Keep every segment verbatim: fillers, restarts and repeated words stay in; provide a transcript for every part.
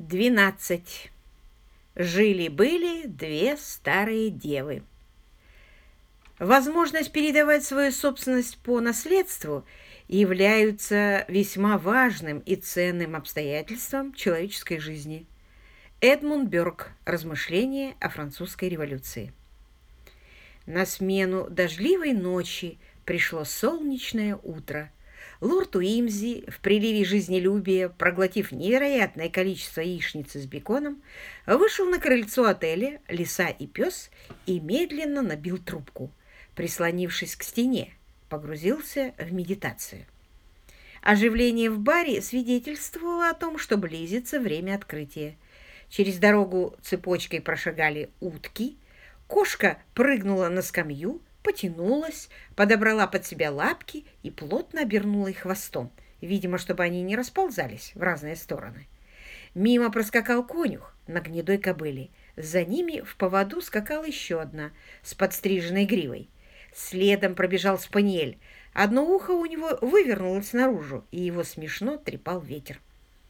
Двенадцать. Жили-были две старые девы. Возможность передавать свою собственность по наследству являются весьма важным и ценным обстоятельством человеческой жизни. Эдмунд Бёрк. Размышления о французской революции. На смену дождливой ночи пришло солнечное утро. Лорд Уимзи, в приливе жизнелюбия, проглотив невероятное количество яичницы с беконом, вышел на крыльцо отеля «Лиса и пес» и медленно набил трубку. Прислонившись к стене, погрузился в медитацию. Оживление в баре свидетельствовало о том, что близится время открытия. Через дорогу цепочкой прошагали утки, кошка прыгнула на скамью, потянулась, подобрала под себя лапки и плотно обернула их хвостом, видимо, чтобы они не расползались в разные стороны. Мимо проскакал конюх на гнедой кобыле. За ними в поводу скакала еще одна с подстриженной гривой. Следом пробежал спаниель. Одно ухо у него вывернулось наружу, и его смешно трепал ветер.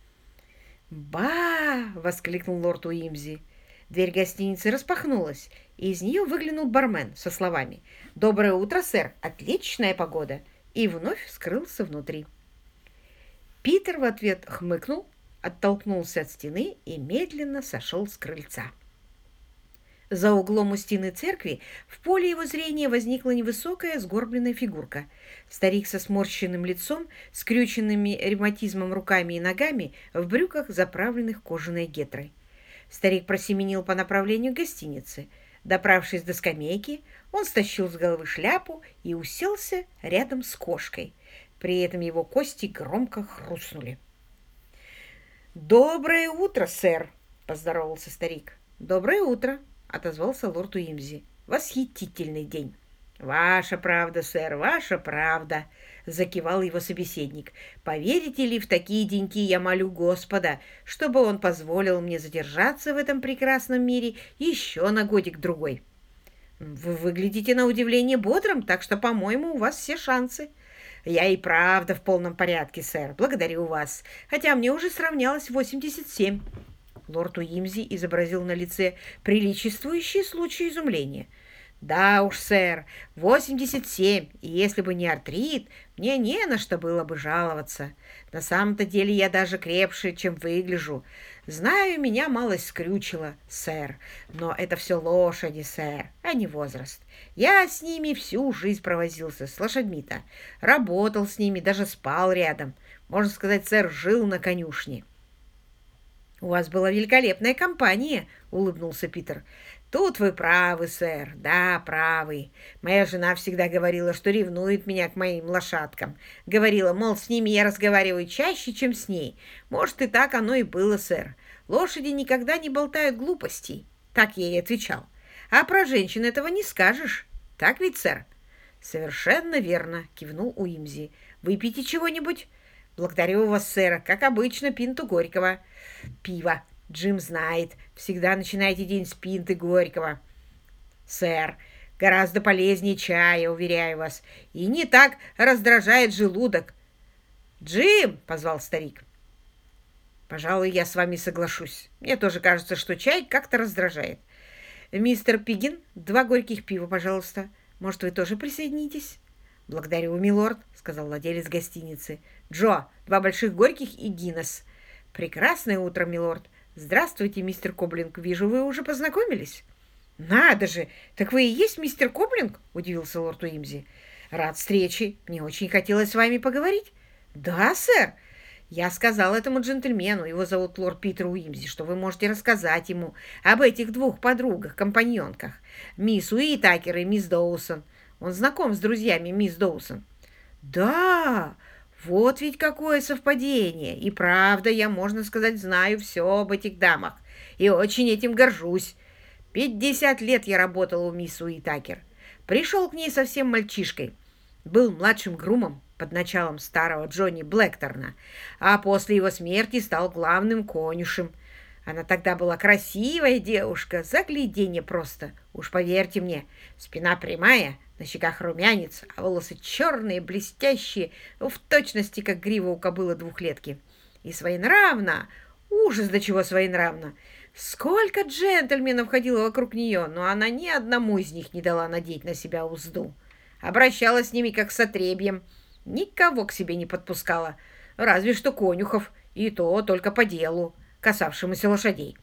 «Ба!» — воскликнул лорд Уимзи. Дверь гостиницы распахнулась, и из нее выглянул бармен со словами «Доброе утро, сэр! Отличная погода!» и вновь скрылся внутри. Питер в ответ хмыкнул, оттолкнулся от стены и медленно сошел с крыльца. За углом у стены церкви в поле его зрения возникла невысокая сгорбленная фигурка. Старик со сморщенным лицом, скрюченными ревматизмом руками и ногами, в брюках, заправленных кожаной гетрой. Старик просеменил по направлению к гостинице. Доправившись до скамейки, он стащил с головы шляпу и уселся рядом с кошкой. При этом его кости громко хрустнули. «Доброе утро, сэр!» — поздоровался старик. «Доброе утро!» — отозвался лорд Уимзи. «Восхитительный день!» «Ваша правда, сэр, ваша правда!» — закивал его собеседник. «Поверите ли, в такие деньки я молю Господа, чтобы он позволил мне задержаться в этом прекрасном мире еще на годик-другой. Вы выглядите на удивление бодрым, так что, по-моему, у вас все шансы». «Я и правда в полном порядке, сэр, благодарю вас, хотя мне уже сравнялось восемьдесят семь». Лорд Уимзи изобразил на лице приличествующий случай изумления. «Да уж, сэр, восемьдесят семь, и если бы не артрит, мне не на что было бы жаловаться. На самом-то деле я даже крепше, чем выгляжу. Знаю, меня малость скрючило, сэр, но это все лошади, сэр, а не возраст. Я с ними всю жизнь провозился, с лошадьми-то. Работал с ними, даже спал рядом. Можно сказать, сэр, жил на конюшне». «У вас была великолепная компания», — улыбнулся Питер. «Тут вы правы, сэр, да, правы. Моя жена всегда говорила, что ревнует меня к моим лошадкам. Говорила, мол, с ними я разговариваю чаще, чем с ней. Может, и так оно и было, сэр. Лошади никогда не болтают глупостей». Так я ей отвечал. «А про женщин этого не скажешь. Так ведь, сэр?» «Совершенно верно», — кивнул Уимзи. «Выпейте чего-нибудь?» «Благодарю вас, сэр. Как обычно, пинту горького». «Пиво. Джим знает. Всегда начинайте день с пинты горького». «Сэр, гораздо полезнее чая, уверяю вас. И не так раздражает желудок». «Джим!» — позвал старик. «Пожалуй, я с вами соглашусь. Мне тоже кажется, что чай как-то раздражает. Мистер Пиггин, два горьких пива, пожалуйста. Может, вы тоже присоединитесь?» «Благодарю, милорд», — сказал владелец гостиницы. «Джо, два больших горьких и Гиннес». «Прекрасное утро, милорд. Здравствуйте, мистер Коблинг. Вижу, вы уже познакомились». «Надо же! Так вы и есть мистер Коблинг?» — удивился лорд Уимзи. «Рад встрече. Мне очень хотелось с вами поговорить». «Да, сэр. Я сказал этому джентльмену, его зовут лорд Питер Уимзи, что вы можете рассказать ему об этих двух подругах-компаньонках, мисс Уитакер и мисс Доусон. Он знаком с друзьями мисс Доусон». «Да, вот ведь какое совпадение! И правда, я, можно сказать, знаю все об этих дамах и очень этим горжусь. Пятьдесят лет я работал у мисс Уитакер. Пришел к ней совсем мальчишкой. Был младшим грумом под началом старого Джонни Блэкторна, а после его смерти стал главным конюшем. Она тогда была красивая девушка, загляденье просто. Уж поверьте мне, спина прямая, на щеках румянец, а волосы черные, блестящие, в точности, как грива у кобылы двухлетки. И своенравна, Ужас, до чего своенравно. Сколько джентльменов ходило вокруг нее, но она ни одному из них не дала надеть на себя узду. Обращалась с ними как с отребьем. Никого к себе не подпускала, разве что конюхов, и то только по делу, касавшемуся лошадей.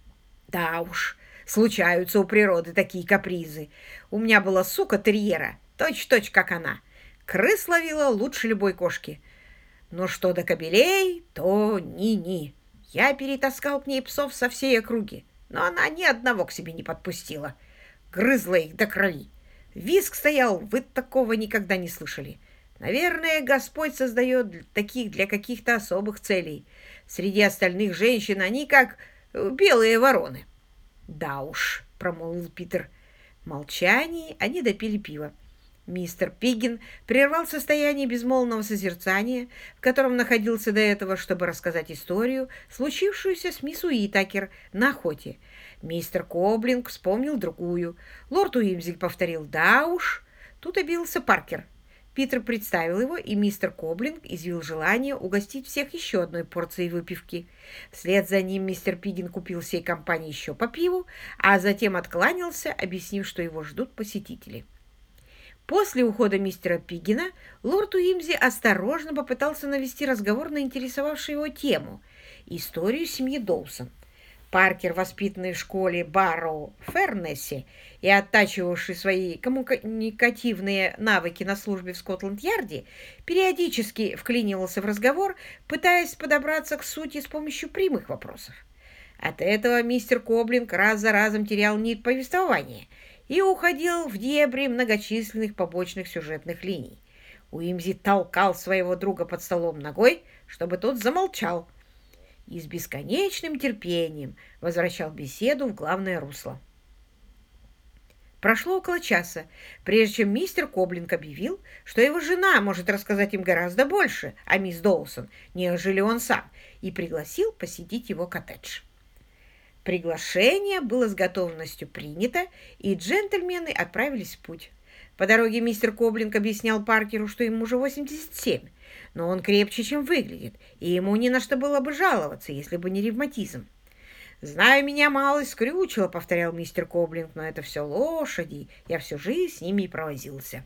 Да уж, случаются у природы такие капризы. У меня была сука терьера, точь-точь как она. Крыс ловила лучше любой кошки. Но что до кобелей, то ни-ни. Я перетаскал к ней псов со всей округи, но она ни одного к себе не подпустила. Грызла их до крови. Визг стоял, вы такого никогда не слышали. Наверное, Господь создает таких для каких-то особых целей. Среди остальных женщин они как белые вороны. Да уж, промолвил Питер. В молчании они допили пиво. Мистер Пиггин прервал состояние безмолвного созерцания, в котором находился до этого, чтобы рассказать историю, случившуюся с мисс Уитакер на охоте. Мистер Коблинг вспомнил другую. Лорд Уимзель повторил «да уж». Тут обился Паркер. Питер представил его, и мистер Коблинг изъявил желание угостить всех еще одной порцией выпивки. Вслед за ним мистер Пиггин купил всей компании еще по пиву, а затем откланялся, объяснив, что его ждут посетители. После ухода мистера Пиггина лорд Уимзи осторожно попытался навести разговор на интересовавшую его тему – историю семьи Доусон. Паркер, воспитанный в школе Барроу в Фернессе и оттачивавший свои коммуникативные навыки на службе в Скотланд-Ярде, периодически вклинивался в разговор, пытаясь подобраться к сути с помощью прямых вопросов. От этого мистер Коблинг раз за разом терял нить повествования и уходил в дебри многочисленных побочных сюжетных линий. Уимзи толкал своего друга под столом ногой, чтобы тот замолчал, и с бесконечным терпением возвращал беседу в главное русло. Прошло около часа, прежде чем мистер Коблинг объявил, что его жена может рассказать им гораздо больше о мисс Доусон, нежели он сам, и пригласил посетить его коттедж. Приглашение было с готовностью принято, и джентльмены отправились в путь. По дороге мистер Коблинг объяснял Паркеру, что ему уже восемьдесят семь, но он крепче, чем выглядит, и ему ни на что было бы жаловаться, если бы не ревматизм. «Знаю, меня мало скрючило», — повторял мистер Коблинг, «но это все лошади, я всю жизнь с ними и провозился».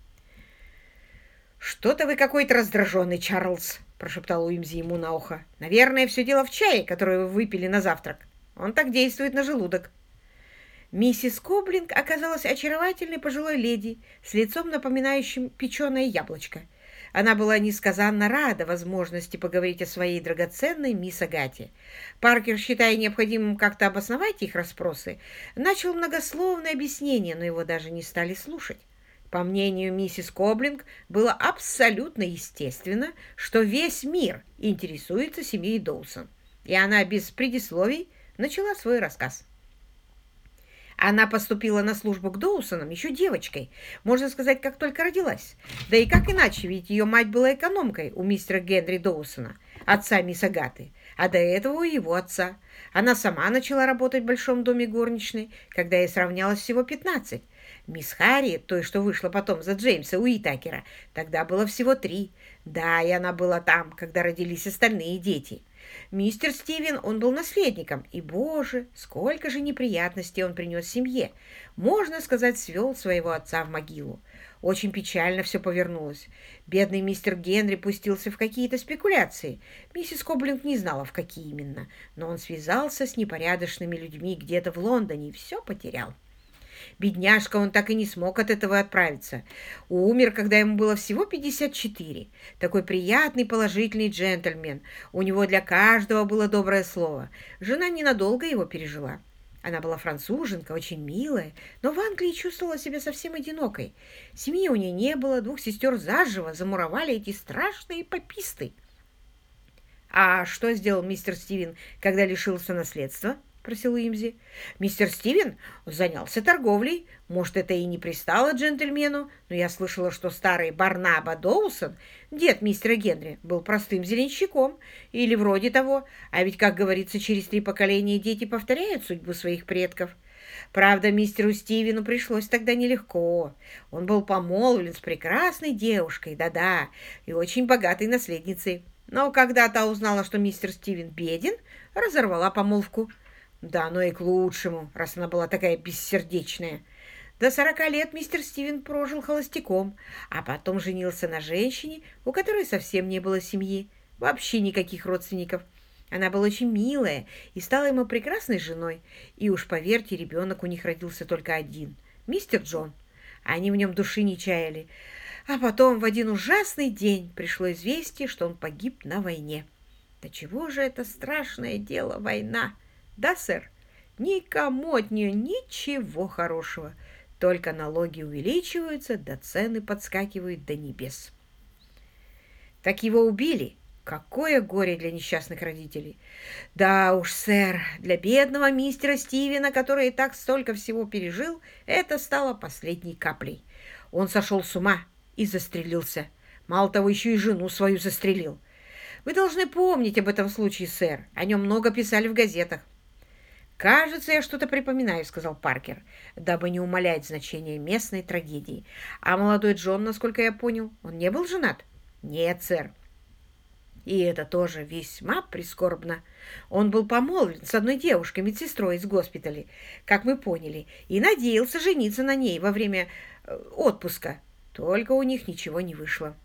«Что-то вы какой-то раздраженный, Чарльз», — прошептал Уимзи ему на ухо. «Наверное, все дело в чае, который вы выпили на завтрак. Он так действует на желудок». Миссис Коблинг оказалась очаровательной пожилой леди с лицом, напоминающим печеное яблочко. Она была несказанно рада возможности поговорить о своей драгоценной мисс Агате. Паркер, считая необходимым как-то обосновать их расспросы, начал многословное объяснение, но его даже не стали слушать. По мнению миссис Коблинг, было абсолютно естественно, что весь мир интересуется семьей Доусон, и она без предисловий начала свой рассказ. Она поступила на службу к Доусонам еще девочкой, можно сказать, как только родилась. Да и как иначе, ведь ее мать была экономкой у мистера Генри Доусона, отца мисс Агаты, а до этого у его отца. Она сама начала работать в большом доме горничной, когда ей сравнялось всего пятнадцать. Мисс Харри, той, что вышла потом за Джеймса Уитакера, тогда было всего три. Да, и она была там, когда родились остальные дети. Мистер Стивен, он был наследником, и, боже, сколько же неприятностей он принес семье. Можно сказать, свел своего отца в могилу. Очень печально все повернулось. Бедный мистер Генри пустился в какие-то спекуляции. Миссис Коблинг не знала, в какие именно, но он связался с непорядочными людьми где-то в Лондоне и все потерял. Бедняжка, он так и не смог от этого отправиться. Умер, когда ему было всего пятьдесят четыре. Такой приятный, положительный джентльмен. У него для каждого было доброе слово. Жена ненадолго его пережила. Она была француженка, очень милая, но в Англии чувствовала себя совсем одинокой. Семьи у нее не было, двух сестер заживо замуровали эти страшные паписты. «А что сделал мистер Стивен, когда лишился наследства?» — просил Уимзи. «Мистер Стивен занялся торговлей. Может, это и не пристало джентльмену, но я слышала, что старый Барнаба Доусон, дед мистера Генри, был простым зеленщиком или вроде того. А ведь, как говорится, через три поколения дети повторяют судьбу своих предков. Правда, мистеру Стивену пришлось тогда нелегко. Он был помолвлен с прекрасной девушкой, да-да, и очень богатой наследницей. Но когда та узнала, что мистер Стивен беден, разорвала помолвку. Да, но и к лучшему, раз она была такая бессердечная. До сорока лет мистер Стивен прожил холостяком, а потом женился на женщине, у которой совсем не было семьи, вообще никаких родственников. Она была очень милая и стала ему прекрасной женой. И уж поверьте, ребенок у них родился только один — мистер Джон. Они в нем души не чаяли. А потом в один ужасный день пришло известие, что он погиб на войне. Да чего же это страшное дело, война? Да, сэр? Никому от нее ничего хорошего. Только налоги увеличиваются, да цены подскакивают до небес. Так его убили. Какое горе для несчастных родителей! Да уж, сэр, для бедного мистера Стивена, который и так столько всего пережил, это стало последней каплей. Он сошел с ума и застрелился. Мало того, еще и жену свою застрелил. Вы должны помнить об этом случае, сэр. О нем много писали в газетах. «Кажется, я что-то припоминаю», — сказал Паркер, дабы не умалять значение местной трагедии. «А молодой Джон, насколько я понял, он не был женат?» «Нет, сэр». И это тоже весьма прискорбно. Он был помолвлен с одной девушкой, медсестрой из госпиталя, как мы поняли, и надеялся жениться на ней во время э, отпуска. Только у них ничего не вышло.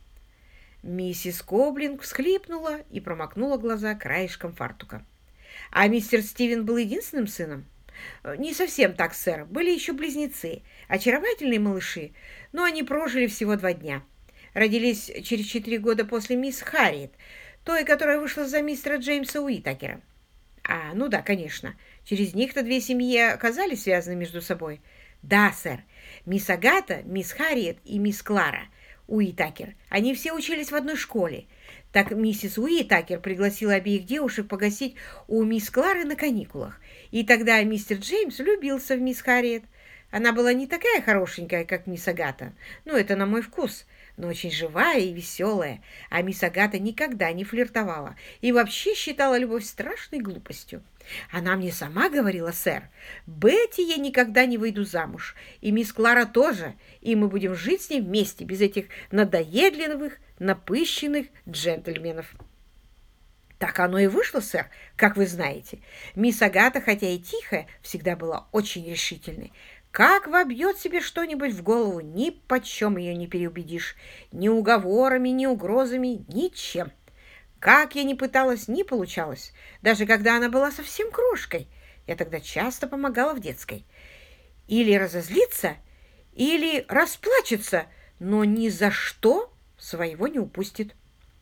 Миссис Коблинг всхлипнула и промокнула глаза краешком фартука. А мистер Стивен был единственным сыном? Не совсем так, сэр. Были еще близнецы, очаровательные малыши, но они прожили всего два дня. Родились через четыре года после мисс Харриет, той, которая вышла за мистера Джеймса Уитакера. А, ну да, конечно. Через них-то две семьи оказались связаны между собой. Да, сэр. Мисс Агата, мисс Харриет и мисс Клара Уитакер. Они все учились в одной школе. Так миссис Уитакер пригласила обеих девушек погостить у мисс Клары на каникулах. И тогда мистер Джеймс влюбился в мисс Харриет. Она была не такая хорошенькая, как мисс Агата. Ну, это на мой вкус, но очень живая и веселая. А мисс Агата никогда не флиртовала и вообще считала любовь страшной глупостью. Она мне сама говорила, сэр, Бетти я никогда не выйду замуж, и мисс Клара тоже, и мы будем жить с ней вместе, без этих надоедливых, напыщенных джентльменов. Так оно и вышло, сэр, как вы знаете. Мисс Агата, хотя и тихая, всегда была очень решительной. Как вобьет себе что-нибудь в голову, ни почем ее не переубедишь, ни уговорами, ни угрозами, ничем. Как я ни пыталась, не получалось, даже когда она была совсем крошкой. Я тогда часто помогала в детской. Или разозлиться, или расплачется, но ни за что своего не упустит.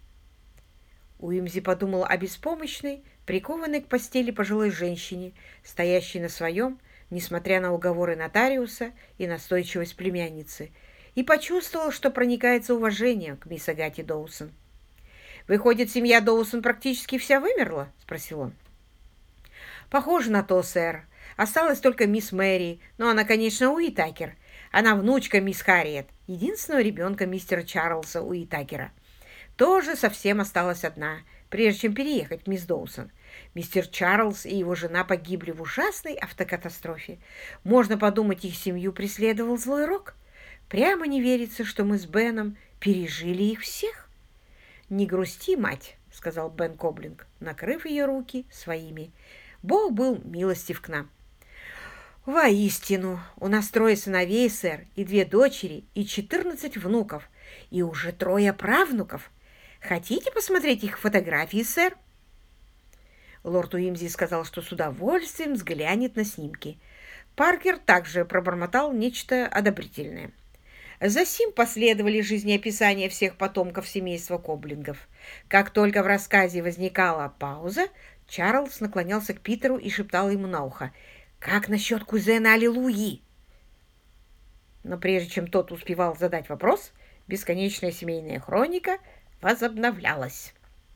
Уимзи подумал о беспомощной, прикованной к постели пожилой женщине, стоящей на своем, несмотря на уговоры нотариуса и настойчивость племянницы, и почувствовал, что проникается уважением к мисс Агате Доусон. «Выходит, семья Доусон практически вся вымерла?» — спросил он. «Похоже на то, сэр. Осталась только мисс Мэри, но она, конечно, Уитакер. Она внучка мисс Харриет, единственного ребенка мистера Чарльза Уитакера. Тоже совсем осталась одна, прежде чем переехать к мисс Доусон. Мистер Чарльз и его жена погибли в ужасной автокатастрофе. Можно подумать, их семью преследовал злой рок. Прямо не верится, что мы с Беном пережили их всех». «Не грусти, мать», — сказал Бен Коблинг, накрыв ее руки своими. «Бог был милостив к нам». «Воистину, у нас трое сыновей, сэр, и две дочери, и четырнадцать внуков, и уже трое правнуков. Хотите посмотреть их фотографии, сэр?» Лорд Уимзи сказал, что с удовольствием взглянет на снимки. Паркер также пробормотал нечто одобрительное. Засим последовали жизнеописания всех потомков семейства Коблингов. Как только в рассказе возникала пауза, Чарльз наклонялся к Питеру и шептал ему на ухо: «Как насчет кузена Аллилуйи?» Но прежде чем тот успевал задать вопрос, бесконечная семейная хроника возобновлялась.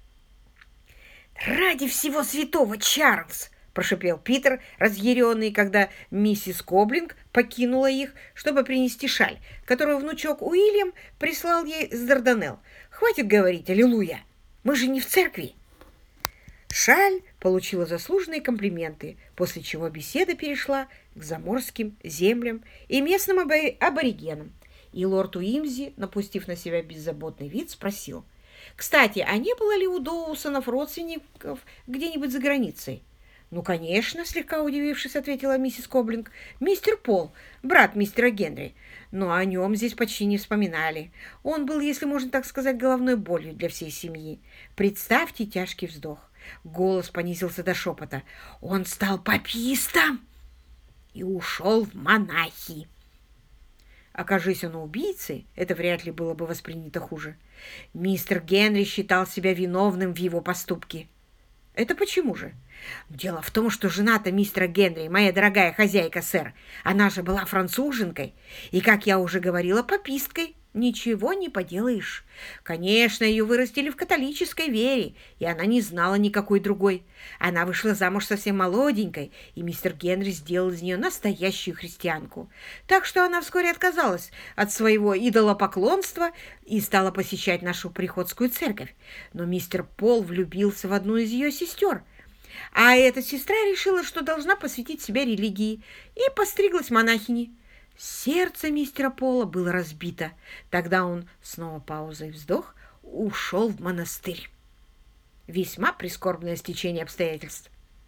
«Ради всего святого, Чарльз!» — прошипел Питер, разъяренный, когда миссис Коблинг покинула их, чтобы принести шаль, которую внучок Уильям прислал ей с Дарданелл. «Хватит говорить «Аллилуйя!» Мы же не в церкви!» Шаль получила заслуженные комплименты, после чего беседа перешла к заморским землям и местным аборигенам, и лорд Уимзи, напустив на себя беззаботный вид, спросил: Кстати, а не было ли у Доусонов родственников где-нибудь за границей? «Ну, конечно», — слегка удивившись, ответила миссис Коблинг. «Мистер Пол, брат мистера Генри. Но о нем здесь почти не вспоминали. Он был, если можно так сказать, головной болью для всей семьи. Представьте тяжкий вздох». Голос понизился до шепота. «Он стал папистом и ушел в монахи». Окажись он убийцей, это вряд ли было бы воспринято хуже. Мистер Генри считал себя виновным в его поступке. Это почему же? Дело в том, что жена-то мистера Генри, моя дорогая хозяйка, сэр, она же была француженкой, и, как я уже говорила, паписткой. Ничего не поделаешь. Конечно, ее вырастили в католической вере, и она не знала никакой другой. Она вышла замуж совсем молоденькой, и мистер Генри сделал из нее настоящую христианку. Так что она вскоре отказалась от своего идолопоклонства и стала посещать нашу приходскую церковь. Но мистер Пол влюбился в одну из ее сестер, а эта сестра решила, что должна посвятить себя религии, и постриглась монахиней. Сердце мистера Пола было разбито. Тогда он, снова пауза и вздох, ушел в монастырь. Весьма прискорбное стечение обстоятельств.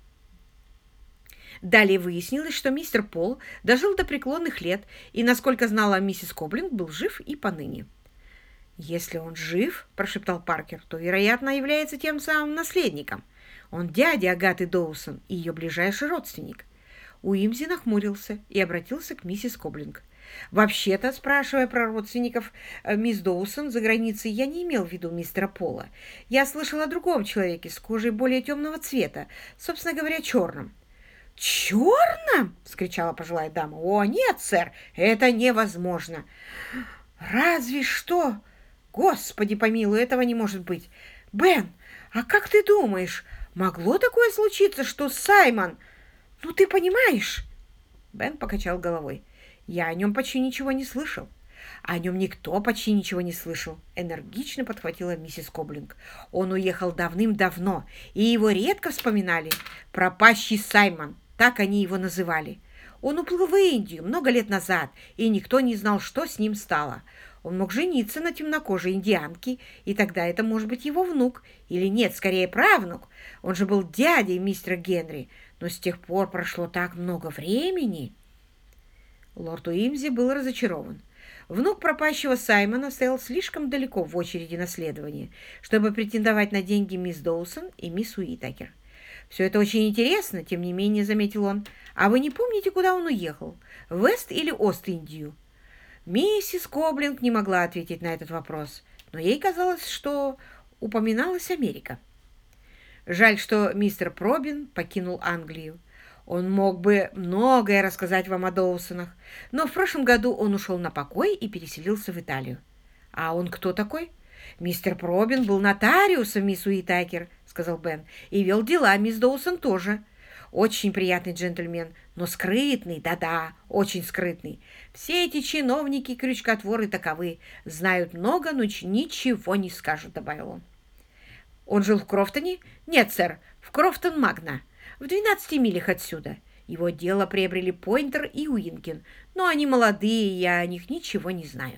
Далее выяснилось, что мистер Пол дожил до преклонных лет и, насколько знала миссис Коблинг, был жив и поныне. «Если он жив, — прошептал Паркер, — то, вероятно, является тем самым наследником. Он дядя Агаты Доусон и ее ближайший родственник». Уимзи нахмурился и обратился к миссис Коблинг. «Вообще-то, спрашивая про родственников мисс Доусон за границей, я не имел в виду мистера Пола. Я слышал о другом человеке с кожей более темного цвета, собственно говоря, черным». «Черным?» — вскричала пожилая дама. «О, нет, сэр, это невозможно!» «Разве что! Господи помилуй, этого не может быть! Бен, а как ты думаешь, могло такое случиться, что Саймон... Ну, ты понимаешь?» Бен покачал головой. «Я о нем почти ничего не слышал». «О нем никто почти ничего не слышал», — энергично подхватила миссис Коблинг. «Он уехал давным-давно, и его редко вспоминали. Пропащий Саймон, так они его называли. Он уплыл в Индию много лет назад, и никто не знал, что с ним стало. Он мог жениться на темнокожей индианке, и тогда это может быть его внук, или нет, скорее правнук. Он же был дядей мистера Генри, но с тех пор прошло так много времени». Лорд Уимзи был разочарован. Внук пропащего Саймона стоял слишком далеко в очереди наследования, чтобы претендовать на деньги мисс Доусон и мисс Уитакер. «Все это очень интересно, тем не менее», — заметил он. «А вы не помните, куда он уехал? В Вест- или Ост-Индию?» Миссис Коблинг не могла ответить на этот вопрос, но ей казалось, что упоминалась Америка. «Жаль, что мистер Пробин покинул Англию. Он мог бы многое рассказать вам о Доусонах, но в прошлом году он ушел на покой и переселился в Италию». «А он кто такой?» «Мистер Пробин был нотариусом, мисс Уитакер», — сказал Бен, «и вел дела мисс Доусон тоже. Очень приятный джентльмен, но скрытный, да-да, очень скрытный. Все эти чиновники-крючкотворы таковы, знают много, но ничего не скажут», — добавил он. «Он жил в Крофтоне?» «Нет, сэр, в Крофтон-Магна, в двенадцати милях отсюда. Его дело приобрели Пойнтер и Уинкин, но они молодые, я о них ничего не знаю».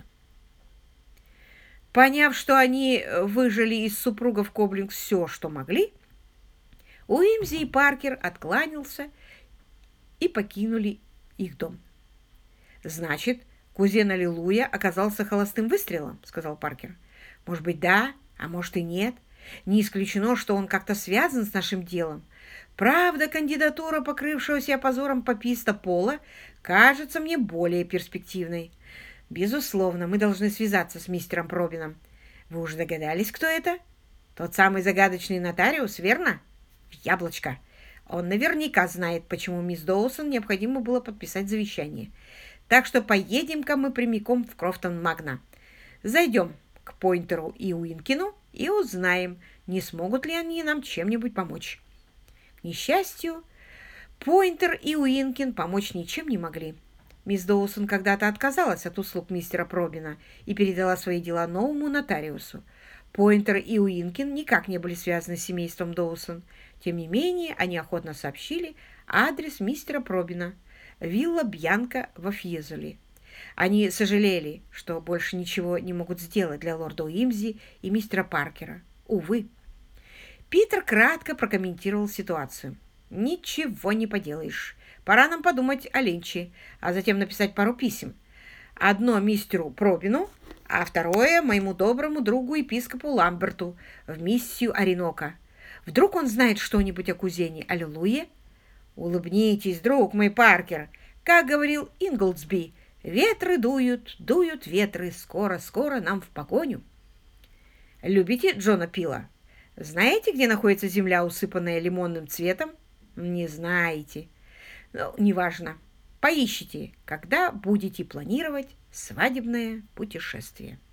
Поняв, что они выжили из супругов Коблинг все, что могли, Уимзи и Паркер откланялся и покинули их дом. «Значит, кузен Аллилуйя оказался холостым выстрелом», — сказал Паркер. «Может быть, да, а может и нет. Не исключено, что он как-то связан с нашим делом. Правда, кандидатура покрывшегося позором паписта Пола кажется мне более перспективной. Безусловно, мы должны связаться с мистером Пробином. Вы уже догадались, кто это? Тот самый загадочный нотариус, верно? Яблочко. Он наверняка знает, почему мисс Доусон необходимо было подписать завещание. Так что поедем-ка мы прямиком в Крофтон-Магна. Зайдем к Пойнтеру и Уинкину и узнаем, не смогут ли они нам чем-нибудь помочь». К несчастью, Пойнтер и Уинкин помочь ничем не могли. Мисс Доусон когда-то отказалась от услуг мистера Пробина и передала свои дела новому нотариусу. Пойнтер и Уинкин никак не были связаны с семейством Доусон. Тем не менее, они охотно сообщили адрес мистера Пробина, вилла Бьянка во Фьезоле. Они сожалели, что больше ничего не могут сделать для лорда Уимзи и мистера Паркера. Увы. Питер кратко прокомментировал ситуацию. «Ничего не поделаешь. Пора нам подумать о Ленче, а затем написать пару писем. Одно мистеру Пробину, а второе моему доброму другу епископу Ламберту в миссию Оренока. Вдруг он знает что-нибудь о кузене Аллилуйе? Улыбнитесь, друг мой Паркер. Как говорил Инглсби, ветры дуют, дуют ветры, скоро-скоро нам в погоню». Любите Джона Пила? Знаете, где находится земля, усыпанная лимонным цветом? Не знаете. Ну, неважно. Поищите, когда будете планировать свадебное путешествие.